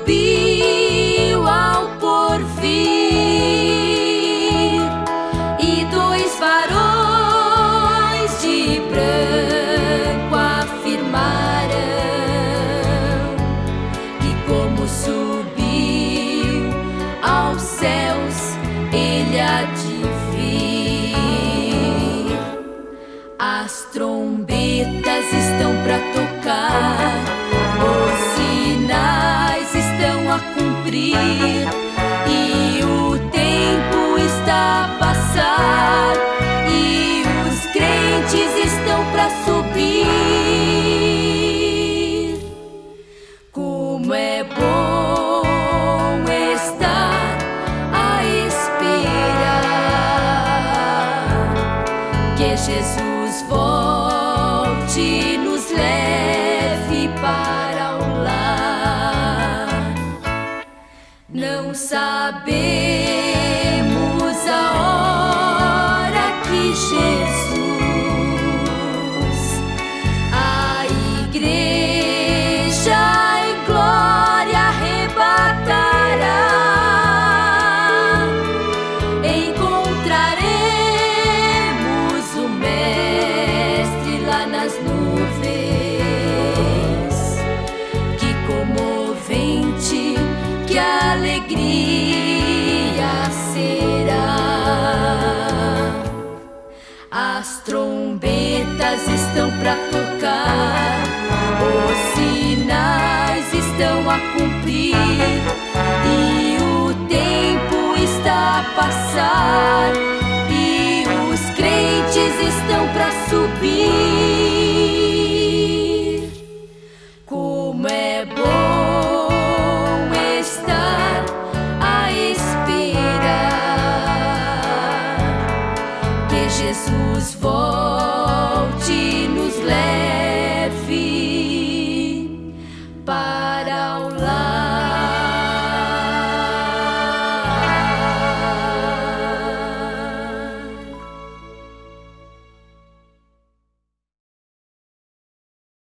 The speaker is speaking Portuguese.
subiu ao porvir, e dois varões de branco afirmaram que, como subiu aos céus, ele há de vir. As trombetas estão para tocar, os sinais estão a cumprir, e o tempo está a passar, e os crentes estão para subir. Como é bom estar a esperar que Jesus volte e nos leve para o lar. Não sabemos a hora que Jesus, a igreja em glória arrebatará. Encontraremos o Mestre lá nas nuvens. Que comovente, que alegria será. As trombetas estão para tocar, os sinais estão a cumprir,